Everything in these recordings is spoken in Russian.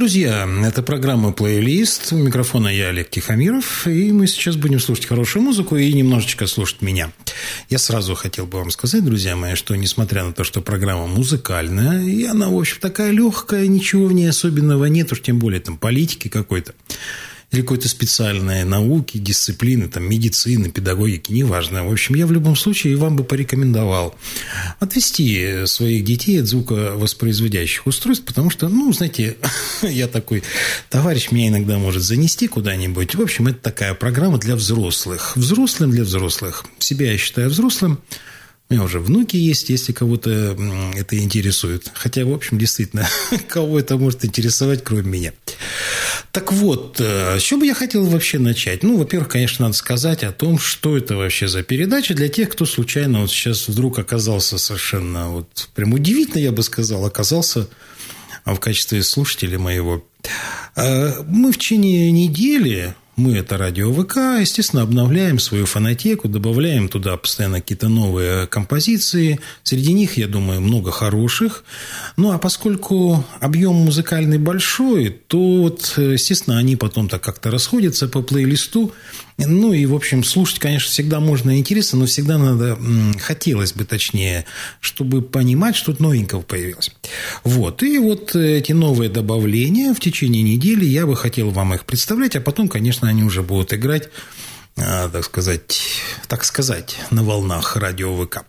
Друзья, это программа «Плейлист». У микрофона я, Олег Тихомиров. И мы сейчас будем слушать хорошую музыку и немножечко слушать меня. Я сразу хотел бы вам сказать, друзья мои, что несмотря на то, что программа музыкальная, и она, в общем, такая легкая, ничего в ней особенного нет, уж тем более там политики какой-то, или какой-то специальной науки, дисциплины, там, медицины, педагогики, неважно. В общем, я в любом случае вам бы порекомендовал отвести своих детей от звуковоспроизводящих устройств, потому что, знаете, я такой товарищ, меня иногда может занести куда-нибудь. В общем, это такая программа для взрослых. Взрослым для взрослых. Себя я считаю взрослым. У меня уже внуки есть, если кого-то это интересует. Хотя, в общем, действительно, кого это может интересовать, кроме меня. Так вот, с чего бы я хотел вообще начать? Во-первых, конечно, надо сказать о том, что это вообще за передача для тех, кто случайно вот сейчас вдруг оказался совершенно, прям удивительно, я бы сказал, оказался в качестве слушателя моего. Мы в течение недели... Мы, это радио ВК, естественно, обновляем свою фонотеку, добавляем туда постоянно какие-то новые композиции. Среди них, я думаю, много хороших. А поскольку объем музыкальный большой, то, естественно, они потом так как-то расходятся по плейлисту. И, в общем, слушать, конечно, всегда можно и интересно, но всегда надо, хотелось бы, точнее, чтобы понимать, что-то новенького появилось. И эти новые добавления в течение недели я бы хотел вам их представлять, а потом, конечно, они уже будут играть, так сказать, на волнах радио ВК.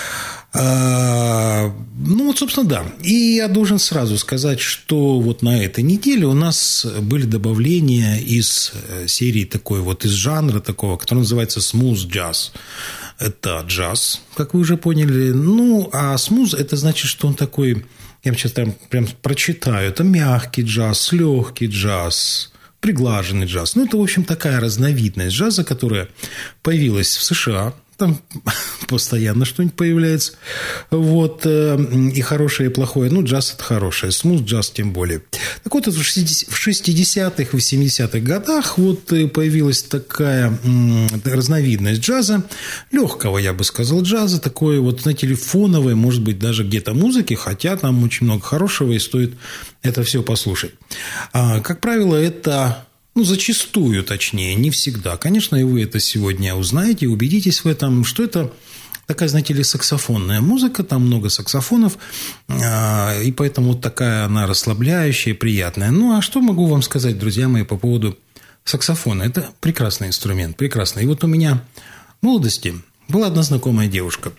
Собственно, да. И я должен сразу сказать, что на этой неделе у нас были добавления из серии такой, из жанра такого, который называется smooth jazz. Это джаз, как вы уже поняли. А smooth – это значит, что он такой, я сейчас прям прочитаю, это мягкий джаз, легкий джаз, приглаженный джаз. Это, в общем, такая разновидность джаза, которая появилась в США. Там постоянно что-нибудь появляется. И хорошее, и плохое. Джаз – это хорошее. Смуз джаз тем более. Так вот, в 60-х, 80-х годах появилась такая разновидность джаза. Легкого, я бы сказал, джаза. Такое фоновое, может быть, даже где-то музыки. Хотя там очень много хорошего, и стоит это все послушать. Как правило, это... зачастую, точнее, не всегда. Конечно, и вы это сегодня узнаете, убедитесь в этом, что это такая, знаете ли, саксофонная музыка, там много саксофонов, и поэтому такая она расслабляющая, приятная. А что могу вам сказать, друзья мои, по поводу саксофона? Это прекрасный инструмент, прекрасный. И у меня в молодости была одна знакомая девушка.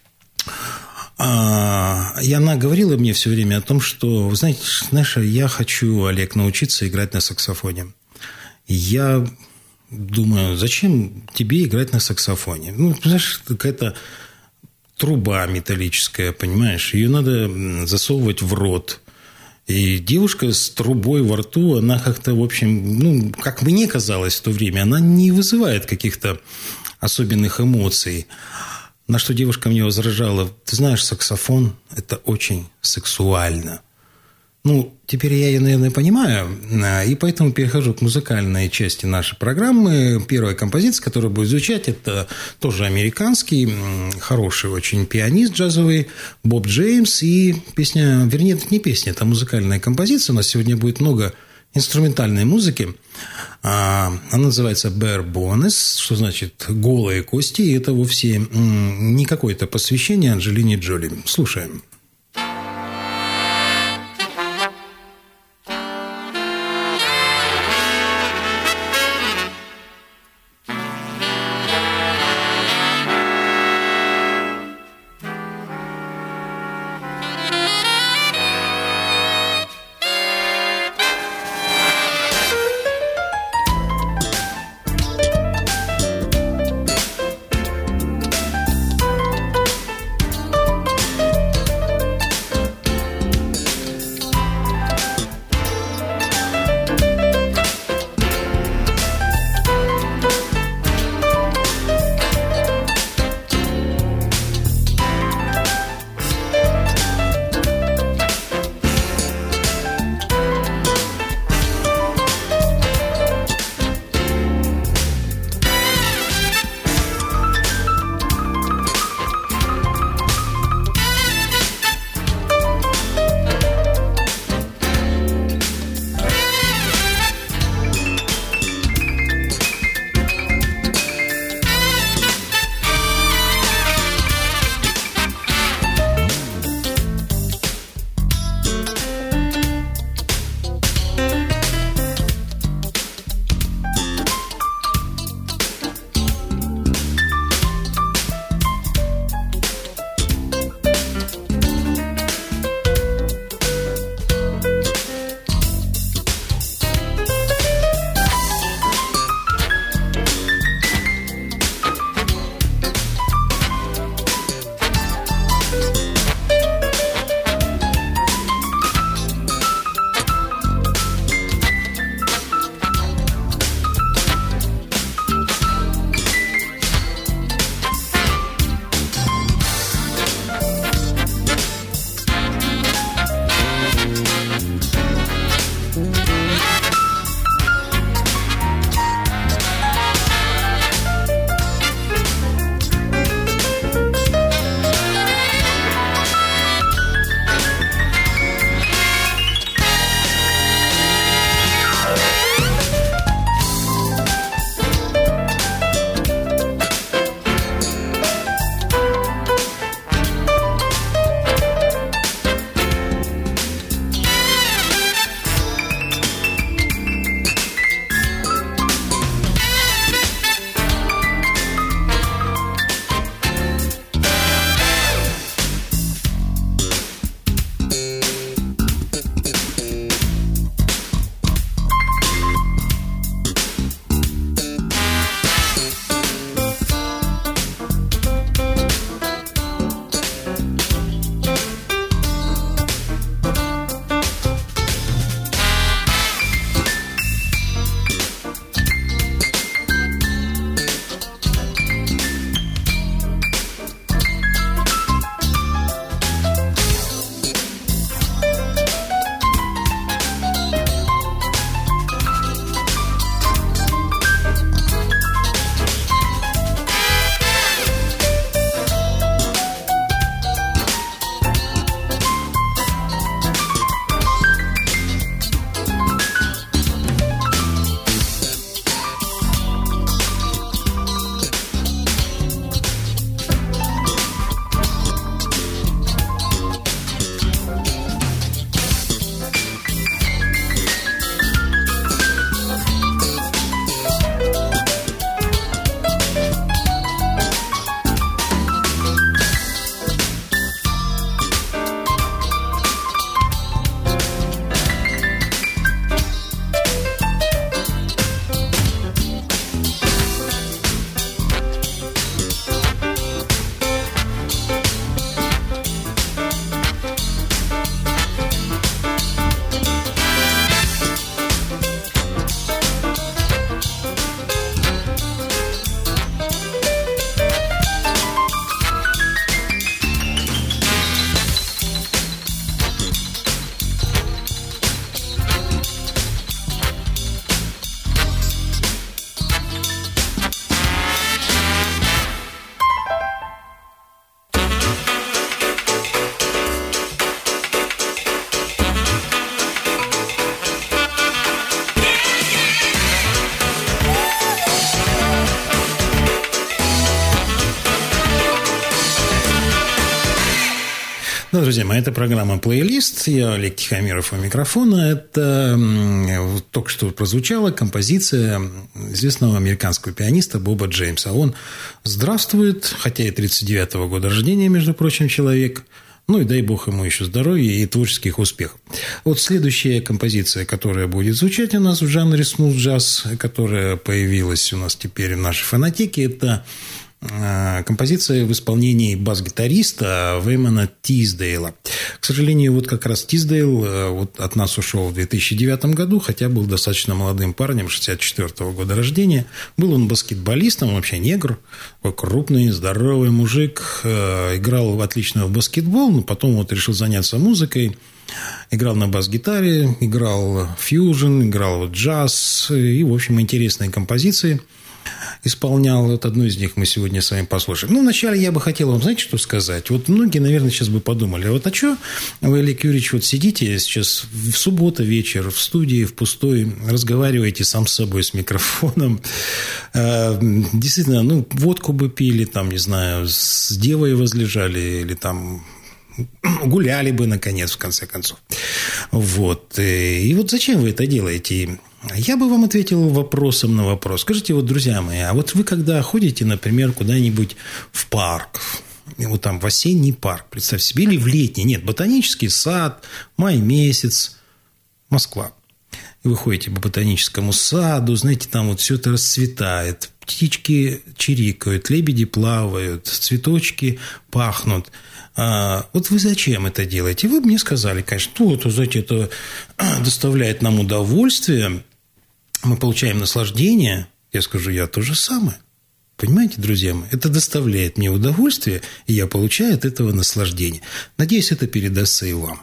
И она говорила мне все время о том, что, вы знаешь, я хочу, Олег, научиться играть на саксофоне. Я думаю, зачем тебе играть на саксофоне? Знаешь, какая-то труба металлическая, понимаешь? Ее надо засовывать в рот. И девушка с трубой во рту, она как-то, в общем, как мне казалось в то время, она не вызывает каких-то особенных эмоций. На что девушка мне возражала: ты знаешь, саксофон – это очень сексуально. Теперь я ее, наверное, понимаю, и поэтому перехожу к музыкальной части нашей программы. Первая композиция, которая будет звучать, это тоже американский, хороший очень пианист джазовый Боб Джеймс, и песня, вернее, это не песня, это музыкальная композиция. У нас сегодня будет много инструментальной музыки. Она называется Bare Bones, что значит голые кости, и это вовсе не какое-то посвящение Анджелине Джоли. Слушаем. Ну, друзья мои, это программа «Плейлист». Я Олег Тихомиров у микрофона. Это только что прозвучала композиция известного американского пианиста Боба Джеймса. Он здравствует, хотя и 39-го года рождения, между прочим, человек. Ну, и дай бог ему еще здоровья и творческих успехов. Вот следующая композиция, которая будет звучать у нас в жанре смут-джаз, которая появилась у нас теперь в нашей фонотеке, это композиция в исполнении бас-гитариста Веймана Тиздейла. К сожалению, вот как раз Тиздейл вот от нас ушел в 2009 году, хотя был достаточно молодым парнем, 64-го года рождения. Был он баскетболистом, он вообще негр, крупный, здоровый мужик, играл отлично в баскетбол, но потом вот решил заняться музыкой. Играл на бас-гитаре, играл фьюжн, играл джаз и, в общем, интересные композиции исполнял. Вот одну из них мы сегодня с вами послушаем. Ну, вначале я бы хотел вам, знаете, что сказать? Вот многие, наверное, сейчас бы подумали, а вот что вы, Олег Юрьевич, вот сидите сейчас в субботу вечер в студии, в пустой, разговариваете сам с собой с микрофоном. Действительно, ну, водку бы пили, там, не знаю, с девой возлежали или там гуляли бы, наконец, в конце концов. Вот. И вот зачем вы это делаете? Я бы вам ответил вопросом на вопрос. Скажите, вот, друзья мои, а вот вы когда ходите, например, куда-нибудь в парк, вот там в осенний парк, представьте себе, или в летний, нет, ботанический сад, май месяц, Москва. И вы ходите по ботаническому саду, знаете, там вот все это расцветает, птички чирикают, лебеди плавают, цветочки пахнут. Вот вы зачем это делаете? Вы бы мне сказали, конечно, вот, знаете, это доставляет нам удовольствие, мы получаем наслаждение. Я скажу, я то же самое. Понимаете, друзья мои? Это доставляет мне удовольствие, и я получаю от этого наслаждение. Надеюсь, это передастся и вам.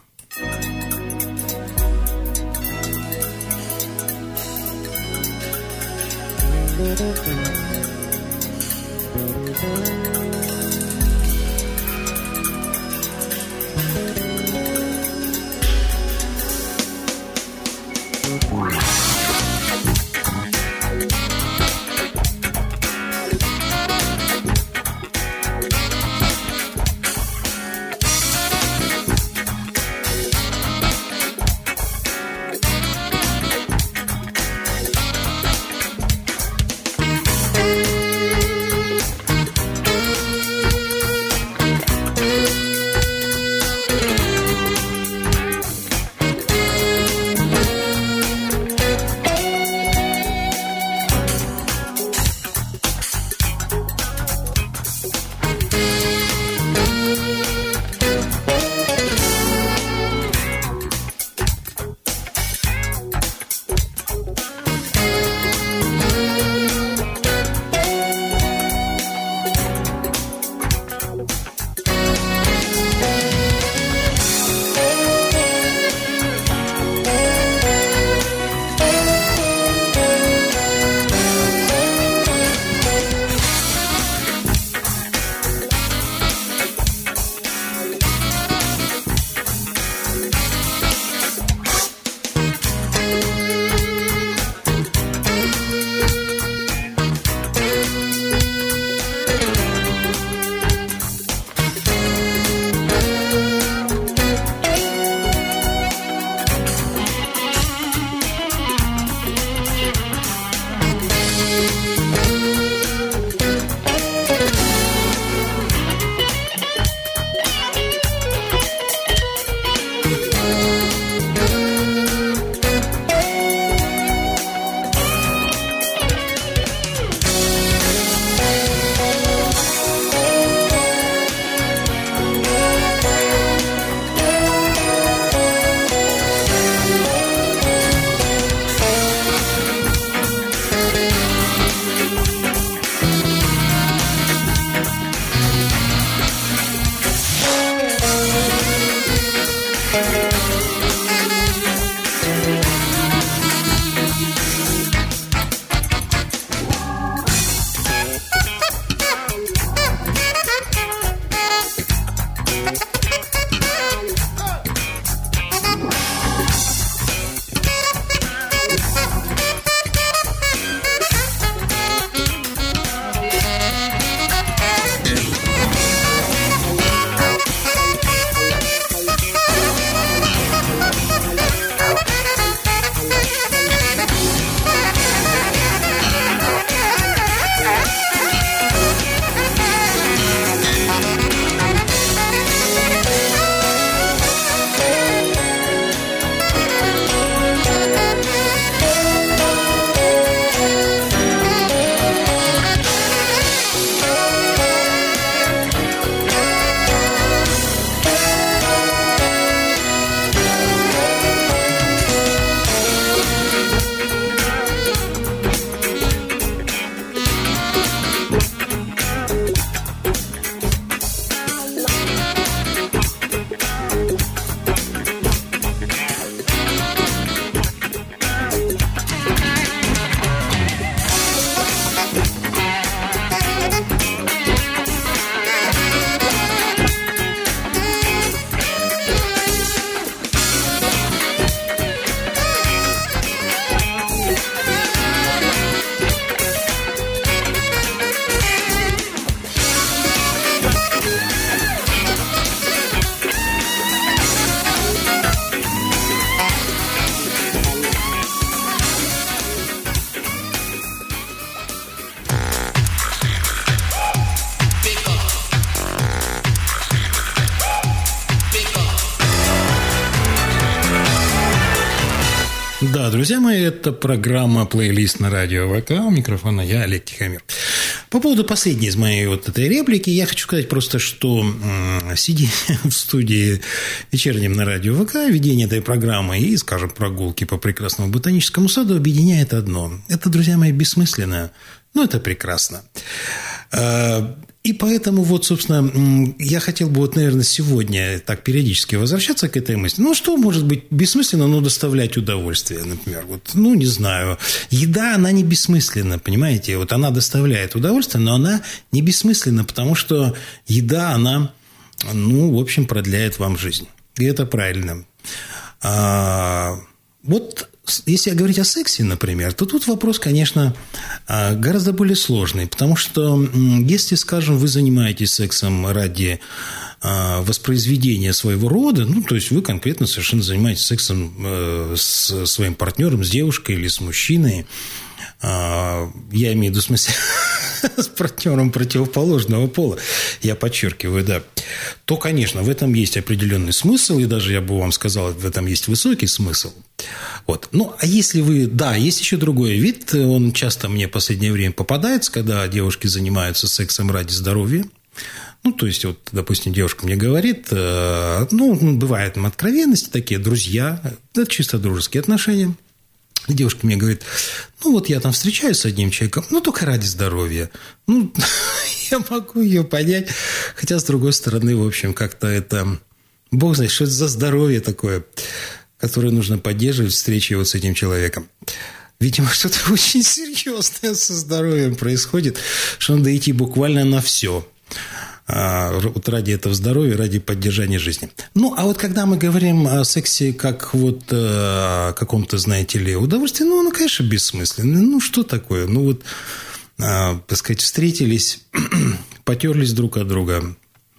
Друзья мои, это программа «Плейлист» на радио ВК. У микрофона я, Олег Тихомир. По поводу последней из моей вот этой реплики, я хочу сказать просто, что сидя в студии вечернем на радио ВК, ведение этой программы и, скажем, прогулки по прекрасному ботаническому саду объединяет одно. Это, друзья мои, бессмысленно, но это прекрасно. И поэтому, вот, собственно, я хотел бы, вот, наверное, сегодня так периодически возвращаться к этой мысли. Ну, что может быть бессмысленно, но доставлять удовольствие, например? Вот, ну, не знаю. Еда, она не бессмысленна, понимаете? Вот она доставляет удовольствие, но она не бессмысленна, потому что еда, она, ну, в общем, продляет вам жизнь. И это правильно. Вот если говорить о сексе, например, то тут вопрос, конечно, гораздо более сложный, потому что если, скажем, вы занимаетесь сексом ради воспроизведения своего рода, ну, то есть вы конкретно совершенно занимаетесь сексом с своим партнером, с девушкой или с мужчиной, я имею в виду, в смысле, с партнером противоположного пола, я подчеркиваю, да, то, конечно, в этом есть определенный смысл, и даже, я бы вам сказал, в этом есть высокий смысл. Вот. Ну, а если вы... Да, есть еще другой вид, он часто мне в последнее время попадается, когда девушки занимаются сексом ради здоровья. Ну, то есть, вот, допустим, девушка мне говорит, ну, бывают там откровенности такие, друзья, это чисто дружеские отношения. И девушка мне говорит, ну, вот я там встречаюсь с одним человеком, ну, только ради здоровья. Ну, я могу ее понять, хотя, с другой стороны, в общем, как-то это... Бог знает, что это за здоровье такое, которое нужно поддерживать встречи вот с этим человеком. Видимо, что-то очень серьезное со здоровьем происходит, что надо идти буквально на все. Вот ради этого здоровья, ради поддержания жизни. Ну, а вот когда мы говорим о сексе как вот каком-то, знаете ли, удовольствии, ну, оно, конечно, бессмысленно. Ну, что такое? Ну, вот, так сказать, встретились, потерлись друг от друга,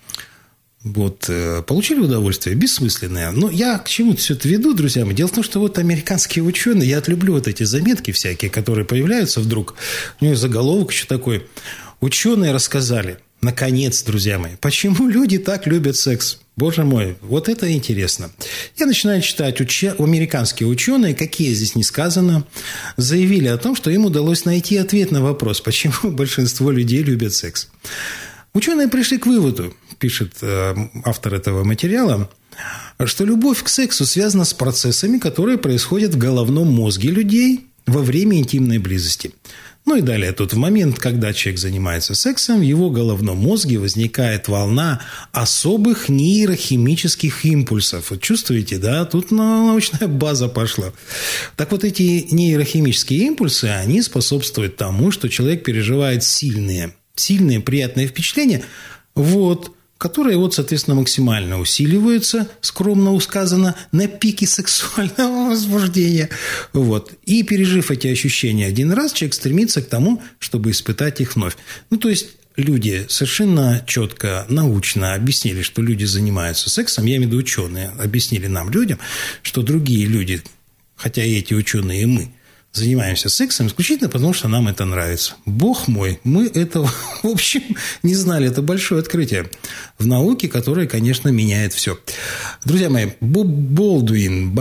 вот, получили удовольствие, бессмысленное. Но я к чему все это веду, друзья мои? Дело в том, что вот американские ученые, я люблю вот эти заметки всякие, которые появляются вдруг, у них заголовок еще такой, ученые рассказали, наконец, друзья мои, почему люди так любят секс? Боже мой, вот это интересно. Я начинаю читать, американские ученые, какие здесь не сказано, заявили о том, что им удалось найти ответ на вопрос, почему большинство людей любят секс. Ученые пришли к выводу, пишет автор этого материала, что любовь к сексу связана с процессами, которые происходят в головном мозге людей во время интимной близости. Ну и далее, тут в момент, когда человек занимается сексом, в его головном мозге возникает волна особых нейрохимических импульсов. Вот чувствуете, да? Тут научная база пошла. Так вот, эти нейрохимические импульсы, они способствуют тому, что человек переживает сильные приятные впечатления, вот, которые, вот, соответственно, максимально усиливаются, скромно сказано, на пике сексуального возбуждения. Вот. И, пережив эти ощущения один раз, человек стремится к тому, чтобы испытать их вновь. Ну, то есть, люди совершенно четко, научно объяснили, что люди занимаются сексом, я имею в виду ученые, объяснили нам, людям, что другие люди, хотя и эти ученые, и мы, занимаемся сексом исключительно потому, что нам это нравится. Бог мой, мы этого, в общем, не знали. Это большое открытие в науке, которое, конечно, меняет все. Друзья мои, Боб Болдуин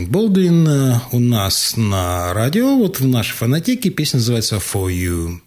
у нас на радио, вот в нашей фонотеке, песня называется «For You».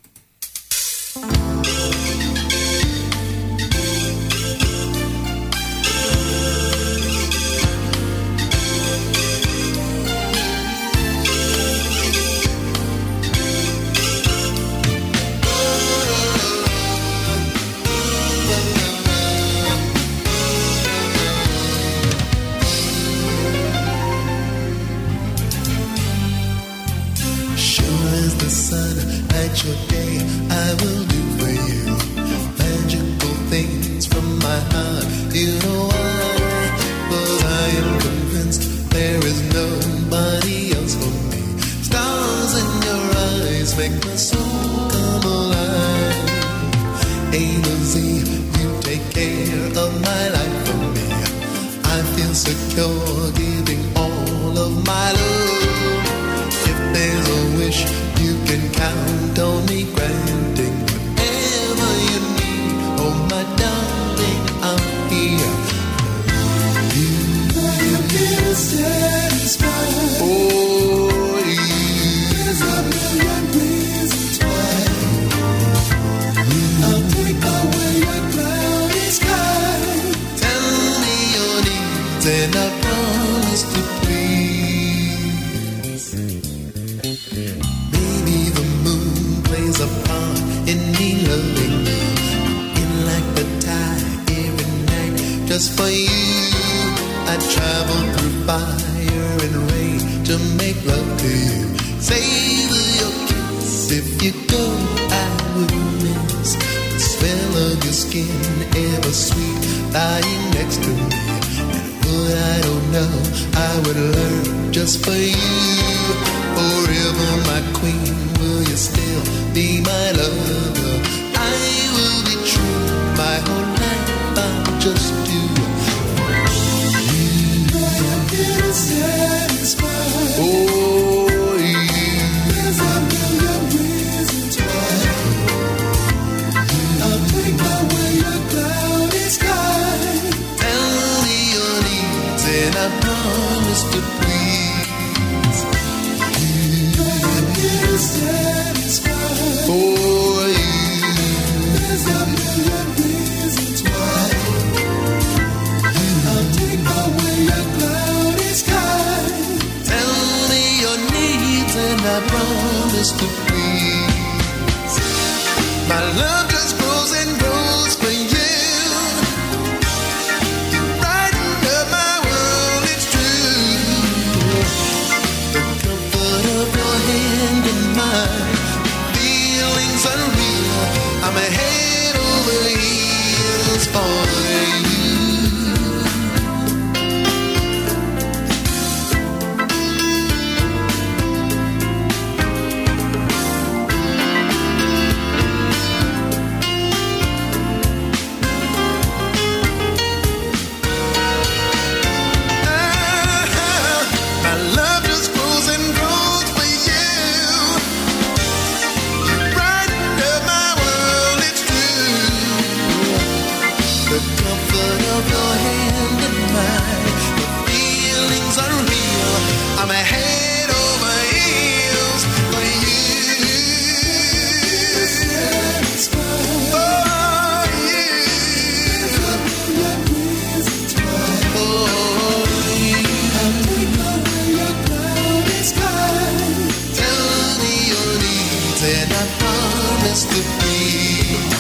Oh, Maybe the moon plays a part in me loving you. In like the tide every night, just for you. I travel through fire and rain to make love to you. Savor your kiss. If you go, I would miss the smell of your skin, ever sweet, lying next to me. And what I don't know, I would learn just for you. Forever my queen, will you still be my lover? I will be true, my whole life I'll just do for you. I'm getting satisfied. Oh, you. There's a million reasons why. I'll take my way a cloudy sky. Tell me your needs and I promise to please. Satisfied for you. There's a million reasons why. I'll take my way a cloudy sky. Tell me your needs and I promise to please. My love just grows and grows for you. You brighten up my world, it's true. The comfort of your hand in mine, feelings unreal. I'm head over heels for you. I'm head over heels for you. For you. I'll take my way a cloudy sky. Tell me your needs and I promise to please.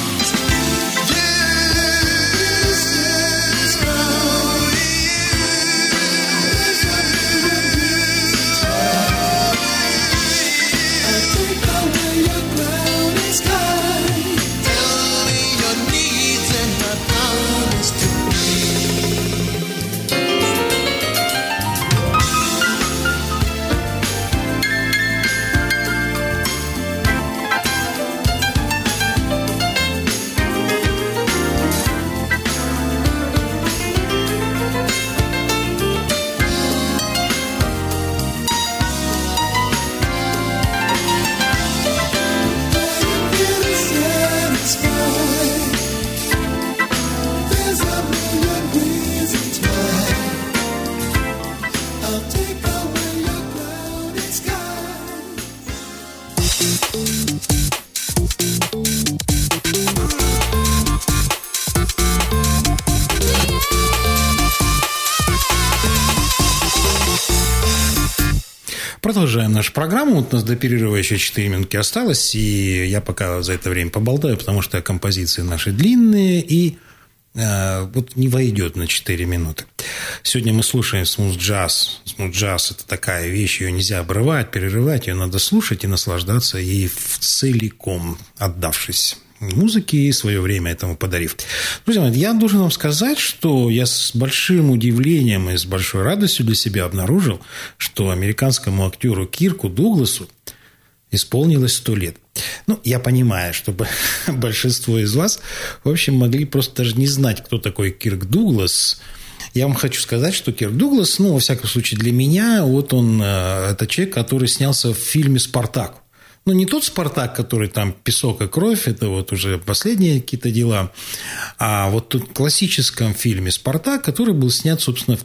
Продолжаем нашу программу. Вот у нас до перерыва еще 4 минутки осталось, и я пока за это время поболтаю, потому что композиции наши длинные, и вот не войдет на 4 минуты. Сегодня мы слушаем смут-джаз. Смут-джаз – это такая вещь, ее нельзя обрывать, перерывать, ее надо слушать и наслаждаться ей целиком, отдавшись музыке и свое время этому подарив. Друзья мои, я должен вам сказать, что я с большим удивлением и с большой радостью для себя обнаружил, что американскому актеру Кирку Дугласу исполнилось 100 лет. Ну, я понимаю, что большинство из вас, в общем, могли просто даже не знать, кто такой Кирк Дуглас. Я вам хочу сказать, что Кирк Дуглас, ну, во всяком случае, для меня, вот он, это человек, который снялся в фильме «Спартак». Ну, не тот «Спартак», который там песок и кровь, это вот уже последние какие-то дела, а вот в классическом фильме «Спартак», который был снят, собственно, в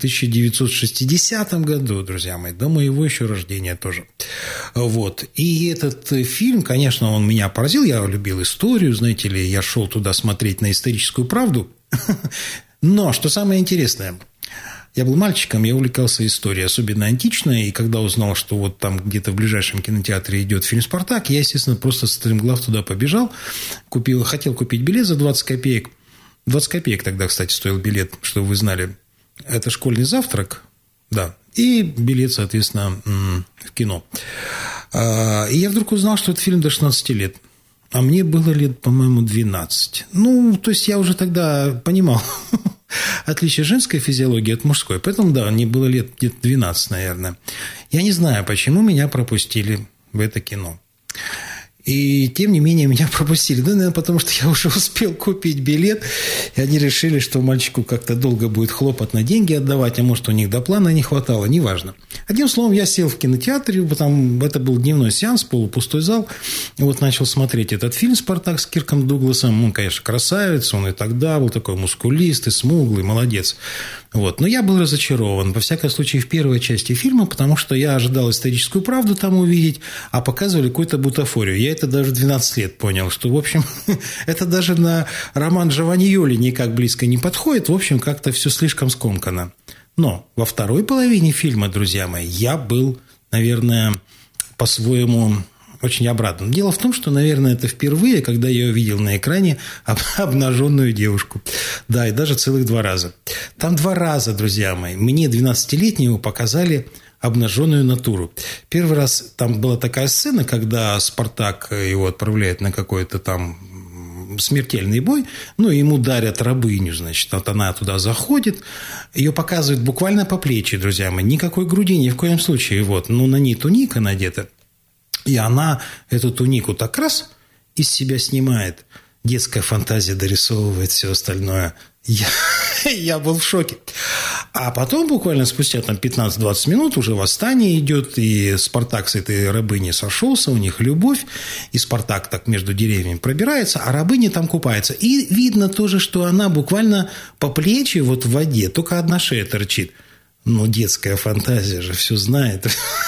1960 году, друзья мои, до моего еще рождения тоже. Вот. И этот фильм, конечно, он меня поразил, я любил историю, знаете ли, я шел туда смотреть на историческую правду. Но, что самое интересное, Я был мальчиком, я увлекался историей, особенно античной, и когда узнал, что вот там где-то в ближайшем кинотеатре идет фильм «Спартак», я, естественно, просто стремглав туда побежал, хотел купить билет за 20 копеек. 20 копеек тогда, кстати, стоил билет, чтобы вы знали. Это школьный завтрак, да, и билет, соответственно, в кино. И я вдруг узнал, что этот фильм до 16 лет. А мне было лет, по-моему, 12. Ну, то есть я уже тогда понимал отличие женской физиологии от мужской. Поэтому, да, мне было лет где-то 12, наверное. Я не знаю, почему меня пропустили в это кино. И, тем не менее, меня пропустили. Да, наверное, потому что я уже успел купить билет, и они решили, что мальчику как-то долго будет хлопотно деньги отдавать, а может, у них до плана не хватало, неважно. Одним словом, я сел в кинотеатре, там, это был дневной сеанс, полупустой зал, и вот начал смотреть этот фильм «Спартак» с Кирком Дугласом. Он, конечно, красавец, он и тогда был такой мускулистый, смуглый, молодец. Вот. Но я был разочарован, во всяком случае, в первой части фильма, потому что я ожидал историческую правду там увидеть, а показывали какую-то бутафорию. Я это даже в 12 лет понял, что, в общем, это даже на роман Джованьоли никак близко не подходит, в общем, как-то все слишком скомкано. Но во второй половине фильма, друзья мои, я был, наверное, по-своему очень обрадован. Дело в том, что, наверное, это впервые, когда я увидел на экране обнаженную девушку. Да, и даже целых 2 раза. Там 2 раза, друзья мои, мне, 12-летнему, показали обнаженную натуру. Первый раз там была такая сцена, когда Спартак его отправляет на какой-то там смертельный бой, ну, ему дарят рабыню, значит, вот она туда заходит, ее показывают буквально по плечи, друзья мои, никакой груди ни в коем случае, вот, ну, на ней туника надета. И она эту тунику так раз из себя снимает. Детская фантазия дорисовывает все остальное. Я был в шоке. А потом, буквально спустя там 15-20 минут, уже восстание идет, и Спартак с этой рабыней сошелся, у них любовь, и Спартак так между деревьями пробирается, а рабыня там купается. И видно тоже, что она буквально по плечи вот в воде, только одна шея торчит. Ну, детская фантазия же все знает.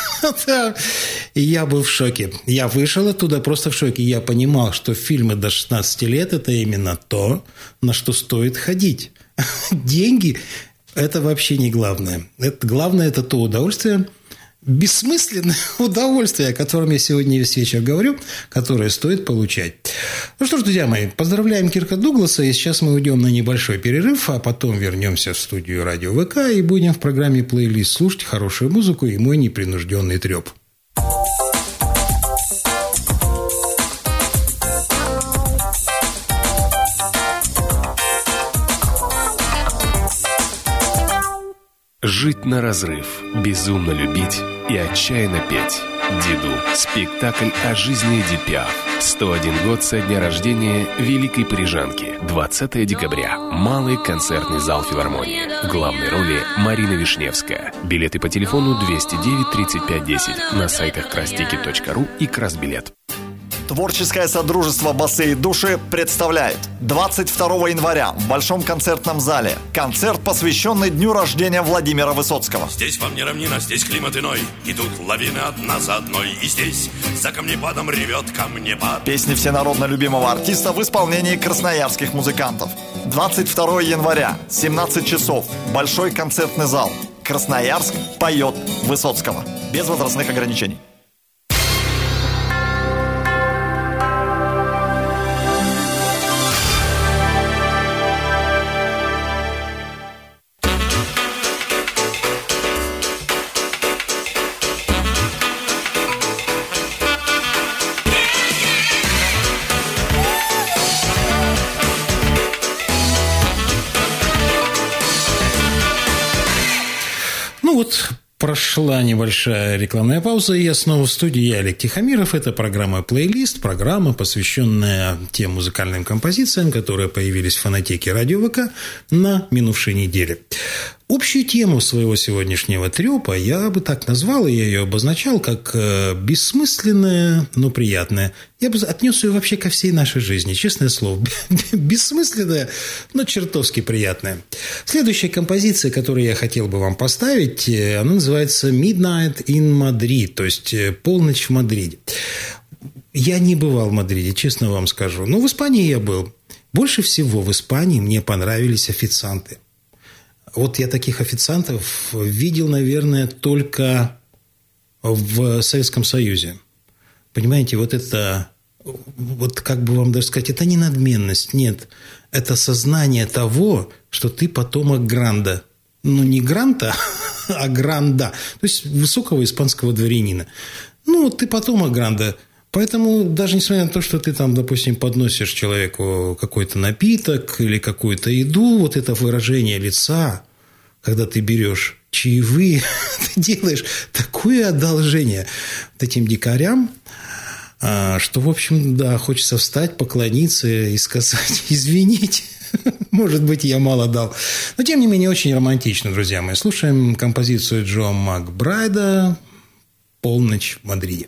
И я был в шоке. Я вышел оттуда просто в шоке. Я понимал, что фильмы до 16 лет – это именно то, на что стоит ходить. Деньги – это вообще не главное. Главное – это то удовольствие, бессмысленное удовольствие, о котором я сегодня весь вечер говорю, которое стоит получать. Ну что ж, друзья мои, поздравляем Кирка Дугласа, и сейчас мы уйдем на небольшой перерыв, а потом вернемся в студию Радио ВК и будем в программе «Плейлист» слушать хорошую музыку и мой непринужденный треп. Жить на разрыв, безумно любить и отчаянно петь. Диду. Спектакль о жизни Эдит Пиаф. 101 год со дня рождения великой парижанки. 20 декабря. Малый концертный зал филармонии. В главной роли Марина Вишневская. Билеты по телефону 209 35 10 на сайтах крастики.ру и Красбилет. Творческое содружество «Басы и души» представляет 22 января в Большом концертном зале концерт, посвященный дню рождения Владимира Высоцкого. Здесь вам не равнина, здесь климат иной. Идут лавины одна за одной. И здесь за камнепадом ревет камнепад. Песни всенародно любимого артиста в исполнении красноярских музыкантов. 22 января, 17 часов, Большой концертный зал. Красноярск поет Высоцкого. Без возрастных ограничений. Вот прошла небольшая рекламная пауза, и я снова в студии. Я Олег Тихомиров. Это программа «Плейлист», программа, посвященная тем музыкальным композициям, которые появились в фонотеке Радио ВК на минувшей неделе. Общую тему своего сегодняшнего трёпа я бы так назвал, и я ее обозначал как бессмысленная, но приятная. Я бы отнес ее вообще ко всей нашей жизни, честное слово. Бессмысленная, но чертовски приятная. Следующая композиция, которую я хотел бы вам поставить, она называется «Midnight in Madrid», то есть «Полночь в Мадриде». Я не бывал в Мадриде, честно вам скажу, но в Испании я был. Больше всего в Испании мне понравились официанты. Вот я таких официантов видел, наверное, только в Советском Союзе. Понимаете, вот это, вот как бы вам даже сказать, это не надменность, нет. Это сознание того, что ты потомок Гранда. Ну, не Гранта, а Гранда. То есть высокого испанского дворянина. Ну, ты потомок Гранда. Поэтому даже несмотря на то, что ты там, допустим, подносишь человеку какой-то напиток или какую-то еду, вот это выражение лица, когда ты берешь чаевые, ты делаешь такое одолжение вот этим дикарям, что, в общем, да, хочется встать, поклониться и сказать: извините, может быть, я мало дал. Но, тем не менее, очень романтично, друзья мои. Слушаем композицию Джо Макбрайда «Полночь в Мадриде».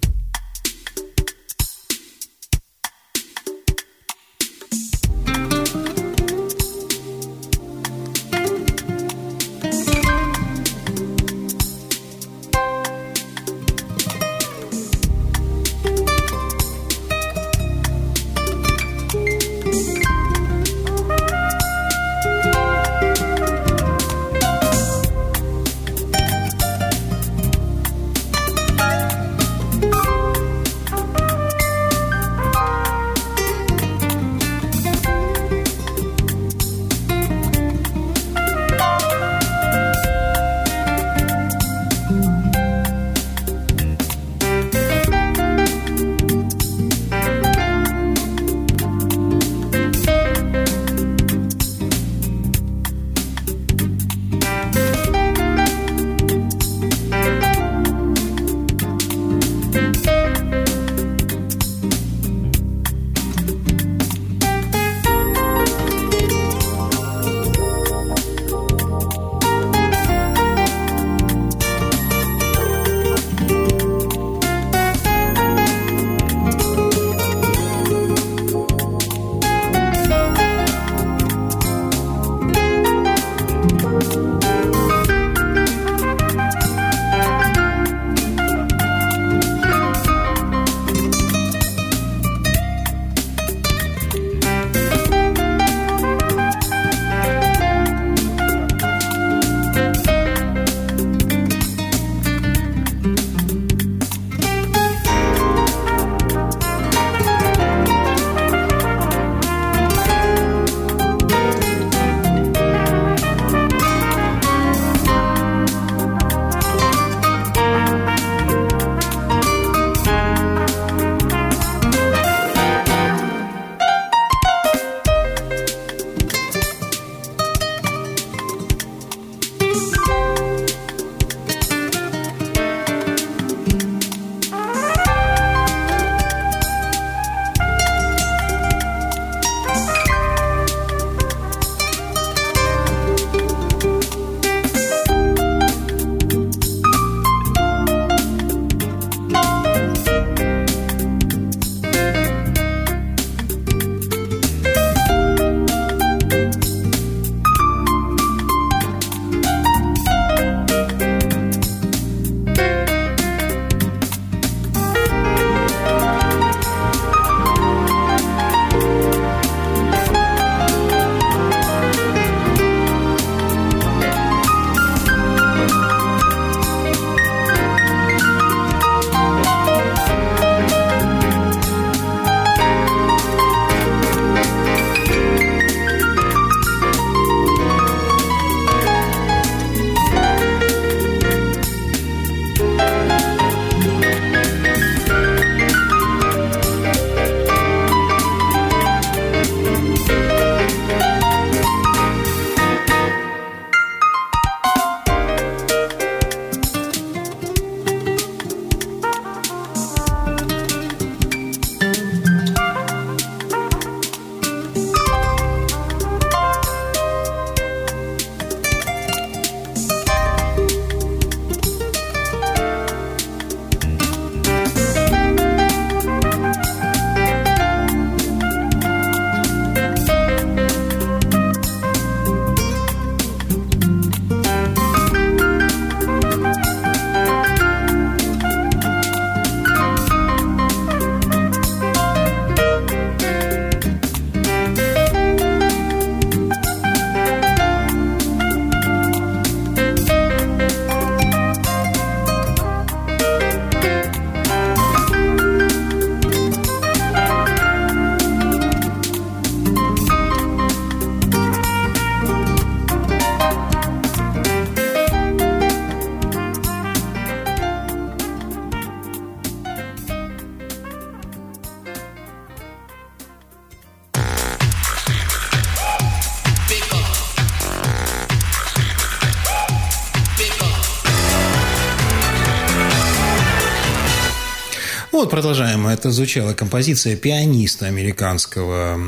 Вот, продолжаем. Это звучала композиция пианиста американского,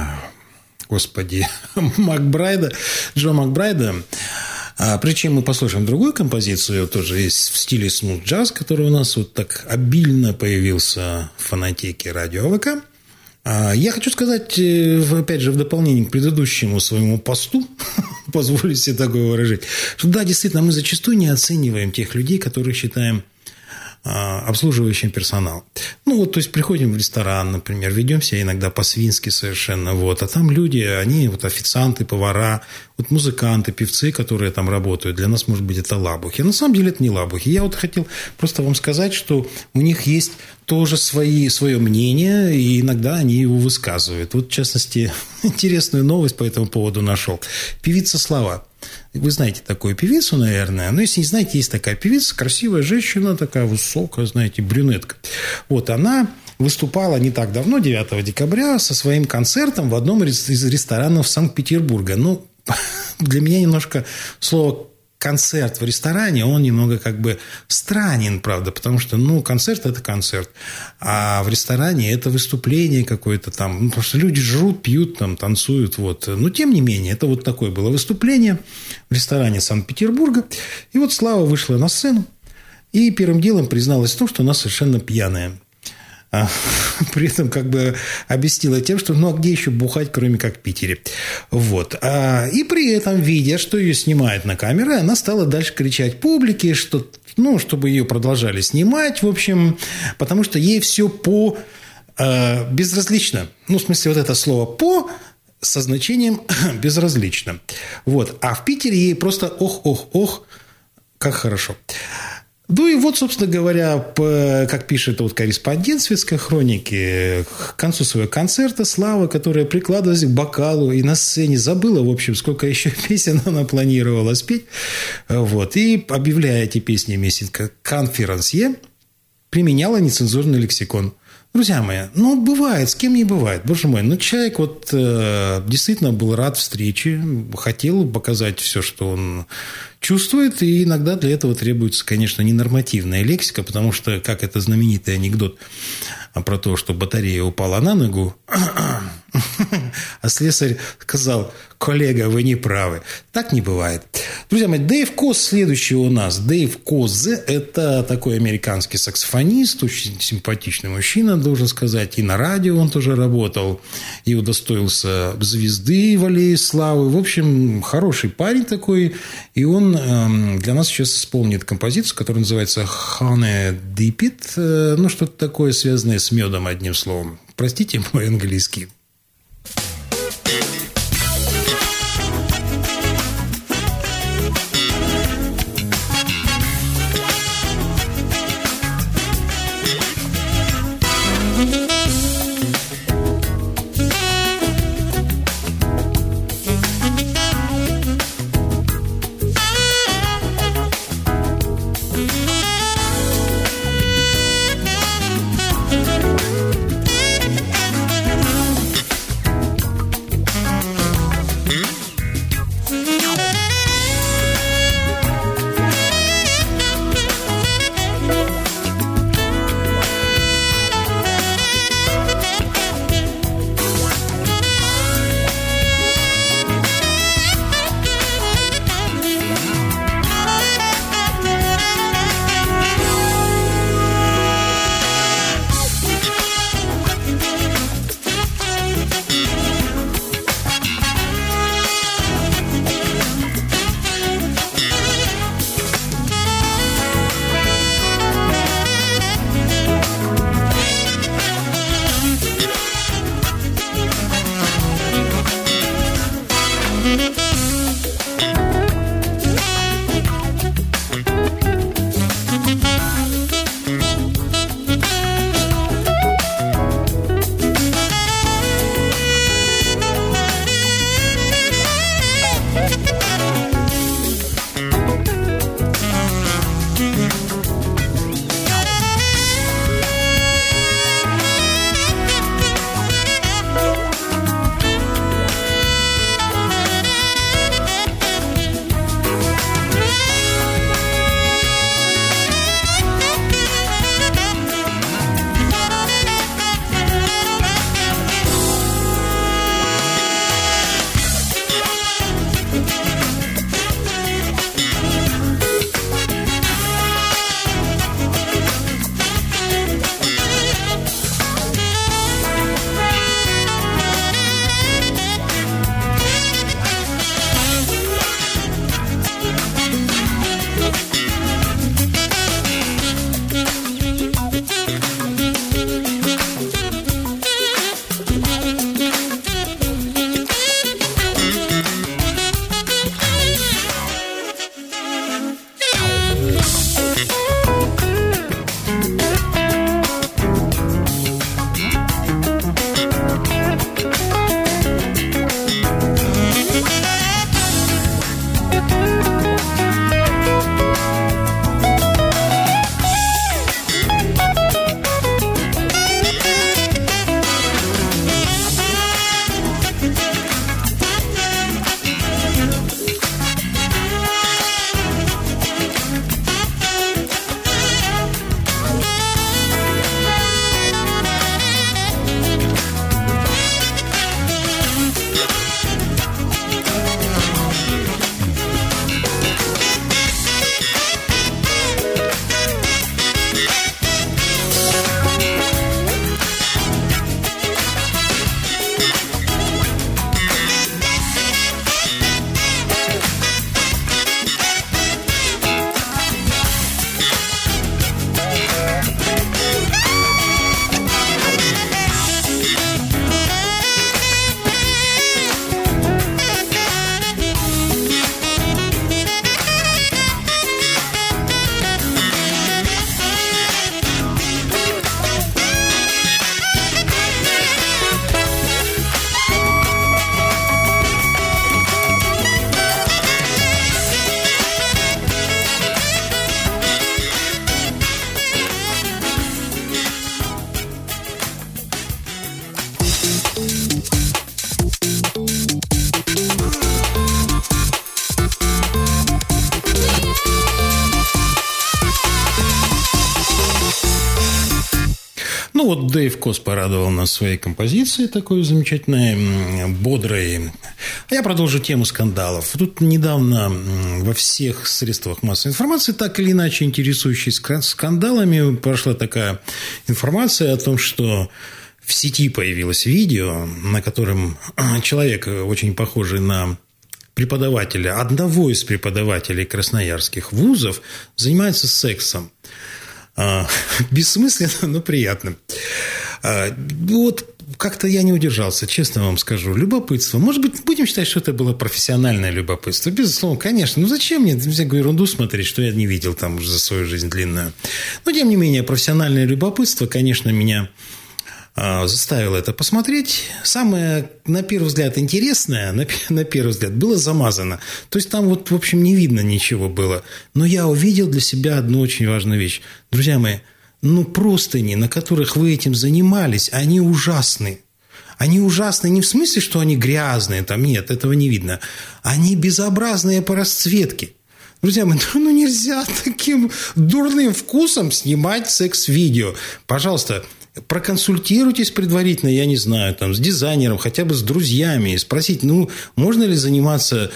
Макбрайда, Джо Макбрайда. Прежде чем мы послушаем другую композицию, тоже есть в стиле смут-джаз, который у нас вот так обильно появился в фонотеке радио АВК. Я хочу сказать, опять же, в дополнение к предыдущему своему посту, позволю себе такое выражение, что да, действительно, мы зачастую не оцениваем тех людей, которых считаем обслуживающим персонал. Ну, вот, то есть, приходим в ресторан, например, ведем себя иногда по-свински совершенно, вот, а там люди, они вот официанты, повара, вот музыканты, певцы, которые там работают, для нас, может быть, это лабухи. А на самом деле это не лабухи. Я вот хотел просто вам сказать, что у них есть тоже свое мнение, и иногда они его высказывают. Вот, в частности, интересную новость по этому поводу нашел. Певица Слава. Вы знаете такую певицу, наверное. Но если не знаете, есть такая певица, красивая женщина, такая высокая, знаете, брюнетка. Вот она выступала не так давно, 9 декабря, со своим концертом в одном из ресторанов Санкт-Петербурга. Ну, для меня немножко слово «концерт» в ресторане, он немного как бы странен, правда, потому что, ну, концерт – это концерт, а в ресторане это выступление какое-то там, ну, потому что люди жрут, пьют, там, танцуют, вот. Но, тем не менее, это вот такое было выступление в ресторане Санкт-Петербурга, и вот Слава вышла на сцену и первым делом призналась в том, что она совершенно пьяная. При этом как бы объяснила тем, что ну а где еще бухать, кроме как в Питере. Вот. И при этом, видя, что ее снимают на камеры, она стала дальше кричать публике, что, ну, чтобы ее продолжали снимать, в общем, потому что ей все безразлично. Ну, в смысле, вот это слово «по» со значением «безразлично». Вот. А в Питере ей просто ох, как хорошо. Ну и вот, собственно говоря, как пишет вот корреспондент Светской хроники, к концу своего концерта Слава, которая прикладывалась к бокалу и на сцене забыла, в общем, сколько еще песен она планировала спеть, вот, и, объявляя эти песни вместе конферансье, применяла нецензурный лексикон. Друзья мои, ну, бывает, с кем не бывает, боже мой. Ну, человек вот действительно был рад встрече, хотел показать все, что он чувствует, и иногда для этого требуется, конечно, ненормативная лексика, потому что, как это знаменитый анекдот про то, что батарея упала на ногу, а слесарь сказал: коллега, вы не правы. Так не бывает. Друзья мои, Дэйв Коз следующий у нас. Дэйв Коз – это такой американский саксофонист, очень симпатичный мужчина, должен сказать. И на радио он тоже работал, и удостоился звезды в аллее славы. В общем, хороший парень такой. И он для нас сейчас исполнит композицию, которая называется «Honey Dip It». Ну, что-то такое, связанное с медом, одним словом. Простите мой английский. вот Дэйв Кос порадовал нас своей композицией такой замечательной, бодрой. А я продолжу тему скандалов. Тут недавно во всех средствах массовой информации, так или иначе интересующиеся скандалами, прошла такая информация о том, что в сети появилось видео, на котором человек, очень похожий на преподавателя, одного из преподавателей красноярских вузов, занимается сексом. Бессмысленно, но приятно. Вот как-то я не удержался, честно вам скажу. Любопытство. Может быть, будем считать, что это было профессиональное любопытство. Безусловно, конечно. Ну, зачем мне всякую ерунду смотреть, что я не видел там уже за свою жизнь длинную. Но, тем не менее, профессиональное любопытство, конечно, меня заставило это посмотреть. Самое, на первый взгляд, интересное, на первый взгляд, было замазано. То есть, там вот, в общем, не видно ничего было. Но я увидел для себя одну очень важную вещь. Друзья мои, простыни, на которых вы этим занимались, они ужасны. Они ужасны не в смысле, что они грязные, там нет, этого не видно. Они безобразные по расцветке. Друзья мои, нельзя таким дурным вкусом снимать секс-видео. Пожалуйста, проконсультируйтесь предварительно, я не знаю, там, с дизайнером, хотя бы с друзьями, и спросить, можно ли заниматься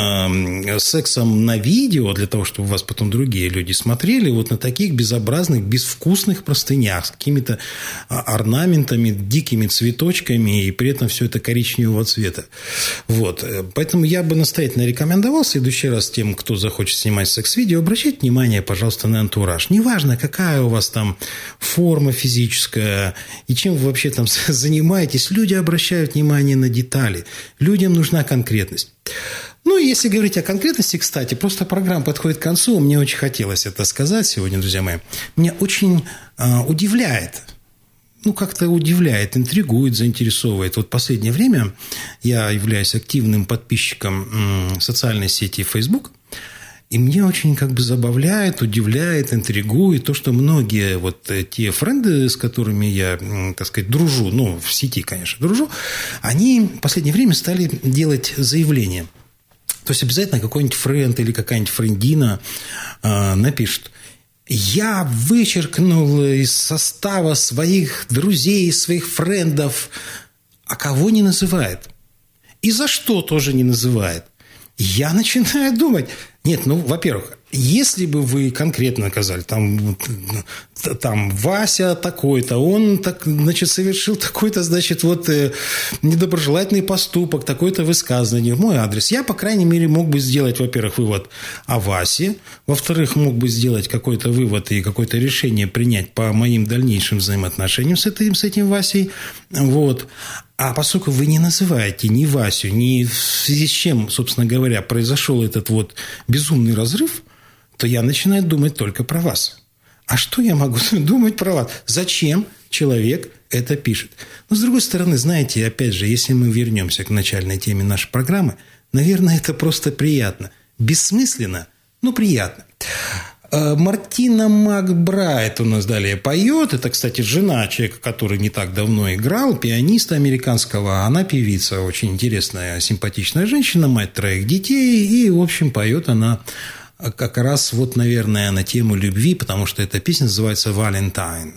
сексом на видео, для того, чтобы вас потом другие люди смотрели, вот на таких безобразных, безвкусных простынях, с какими-то орнаментами, дикими цветочками, и при этом все это коричневого цвета. Вот. Поэтому я бы настоятельно рекомендовал в следующий раз тем, кто захочет снимать секс-видео, обращайте внимание, пожалуйста, на антураж. Неважно, какая у вас там форма физическая, и чем вы вообще там занимаетесь, люди обращают внимание на детали. Людям нужна конкретность. Если говорить о конкретности, кстати, просто программа подходит к концу, мне очень хотелось это сказать сегодня, друзья мои. Меня очень удивляет, как-то удивляет, интригует, заинтересовывает. Вот в последнее время я являюсь активным подписчиком социальной сети Facebook, и мне очень забавляет, удивляет, интригует то, что многие вот те френды, с которыми я, так сказать, дружу, в сети, конечно, дружу, они в последнее время стали делать заявления. То есть обязательно какой-нибудь френд или какая-нибудь френдина напишет: я вычеркнул из состава своих друзей, своих френдов, а кого не называет. И за что тоже не называет. Я начинаю думать, нет, во-первых, если бы вы конкретно сказали, там Вася такой-то, он совершил такой-то, недоброжелательный поступок, такое-то высказывание в мой адрес, я, по крайней мере, мог бы сделать, во-первых, вывод о Васе, во-вторых, мог бы сделать какой-то вывод и какое-то решение принять по моим дальнейшим взаимоотношениям с этим Васей, вот. А поскольку вы не называете ни Васю, ни в связи с чем, собственно говоря, произошел этот безумный разрыв, то я начинаю думать только про вас. А что я могу думать про вас? Зачем человек это пишет? Но, с другой стороны, знаете, опять же, если мы вернемся к начальной теме нашей программы, наверное, это просто приятно. Бессмысленно, но приятно. Мартина Макбрайт у нас далее поет. Это, кстати, жена человека, который не так давно играл, пианиста американского. Она певица, очень интересная, симпатичная женщина, мать 3 детей. И, в общем, поет она как раз, наверное, на тему любви, потому что эта песня называется «Валентайн».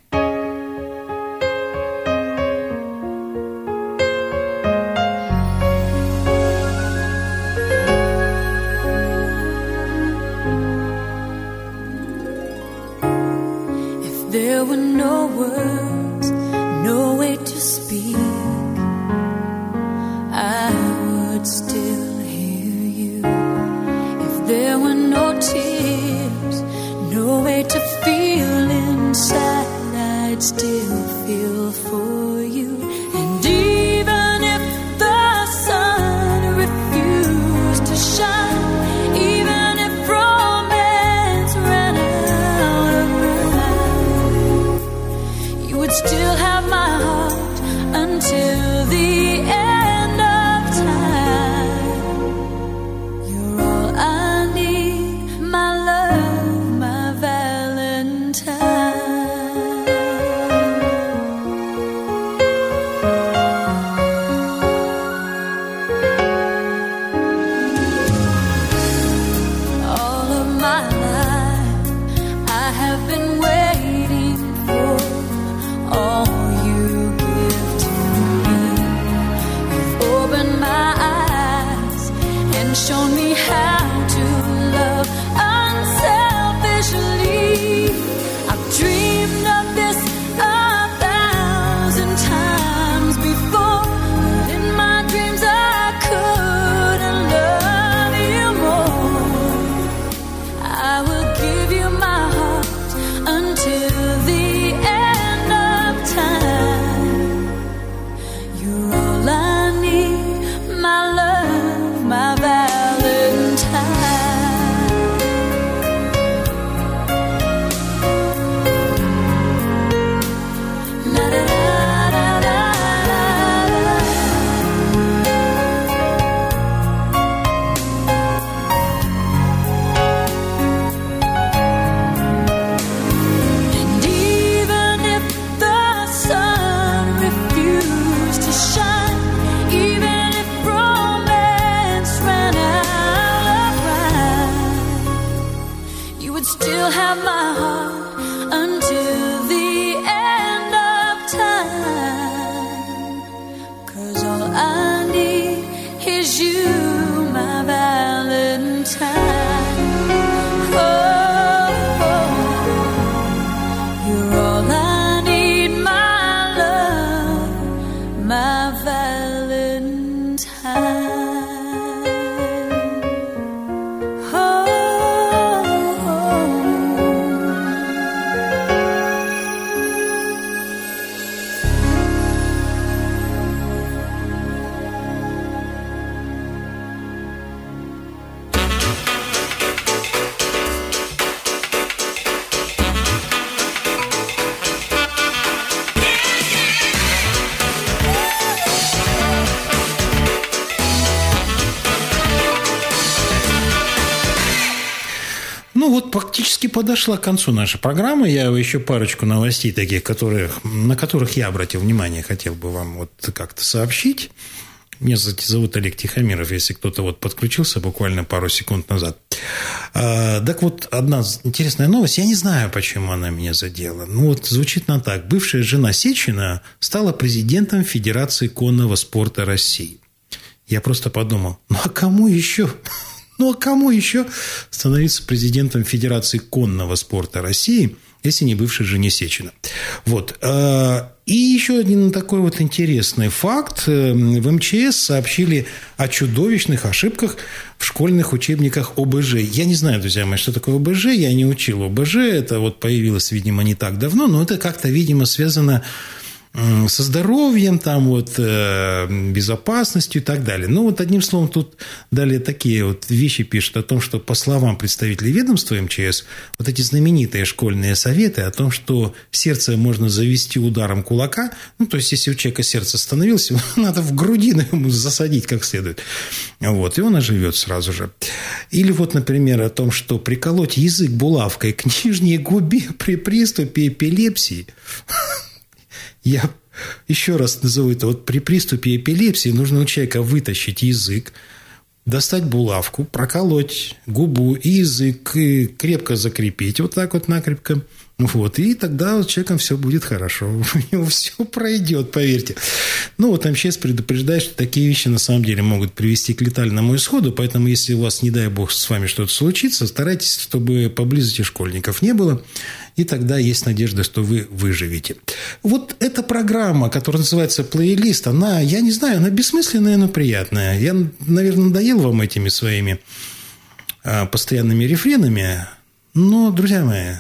There were no words, no way to speak, I would still hear you. If there were no tears, no way to feel inside, I'd still feel for you. And even if the sun refused to shine, even if romance ran out of breath, you would still have my heart until the end of time. You're all I need, my love, my Valentine. All of my life I have been waiting for all вот практически подошла к концу наша программа. Я еще парочку новостей таких, на которых я обратил внимание, хотел бы вам вот как-то сообщить. Меня зовут Олег Тихомиров, если кто-то вот подключился буквально пару секунд назад. Так вот, одна интересная новость. Я не знаю, почему она меня задела. Ну, вот звучит она так. Бывшая жена Сечина стала президентом Федерации конного спорта России. Я просто подумал, ну, а кому еще становиться президентом Федерации конного спорта России, если не бывшей жене Сечина? Вот. И еще один такой вот интересный факт. В МЧС сообщили о чудовищных ошибках в школьных учебниках ОБЖ. Я не знаю, друзья мои, что такое ОБЖ. Я не учил ОБЖ. Это вот появилось, видимо, не так давно. Но это как-то, видимо, связано со здоровьем, там вот, безопасностью и так далее. Ну, вот одним словом, тут далее такие вот вещи пишут о том, что, по словам представителей ведомства МЧС, вот эти знаменитые школьные советы о том, что сердце можно завести ударом кулака, ну, то есть, если у человека сердце остановилось, его надо в грудину ему засадить как следует. Вот, и он оживет сразу же. Или вот, например, о том, что приколоть язык булавкой к нижней губе при приступе эпилепсии. Я еще раз назову это. Вот при приступе эпилепсии нужно у человека вытащить язык, достать булавку, проколоть губу и язык, и крепко закрепить, вот так вот накрепко. Вот, и тогда с человеком все будет хорошо. У него все пройдет, поверьте. Ну, вот МЧС предупреждает, что такие вещи на самом деле могут привести к летальному исходу. Поэтому, если у вас, не дай бог, с вами что-то случится, старайтесь, чтобы поблизости школьников не было. И тогда есть надежда, что вы выживете. Вот эта программа, которая называется «Плейлист», она, я не знаю, она бессмысленная, но приятная. Я, наверное, надоел вам этими своими постоянными рефренами. Но, друзья мои,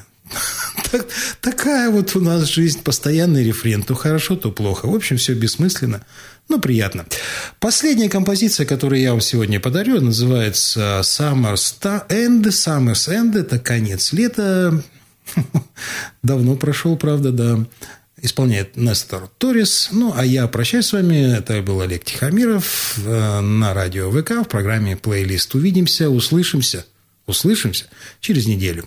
такая вот у нас жизнь, постоянный рефрен. То хорошо, то плохо. В общем, все бессмысленно, но приятно. Последняя композиция, которую я вам сегодня подарю, называется «Summer's End». Это конец лета. Давно прошел, правда, да. Исполняет Нестор Торрес. Ну, а я прощаюсь с вами. Это был Олег Тихомиров на радио ВК в программе «Плейлист». Увидимся, услышимся через неделю.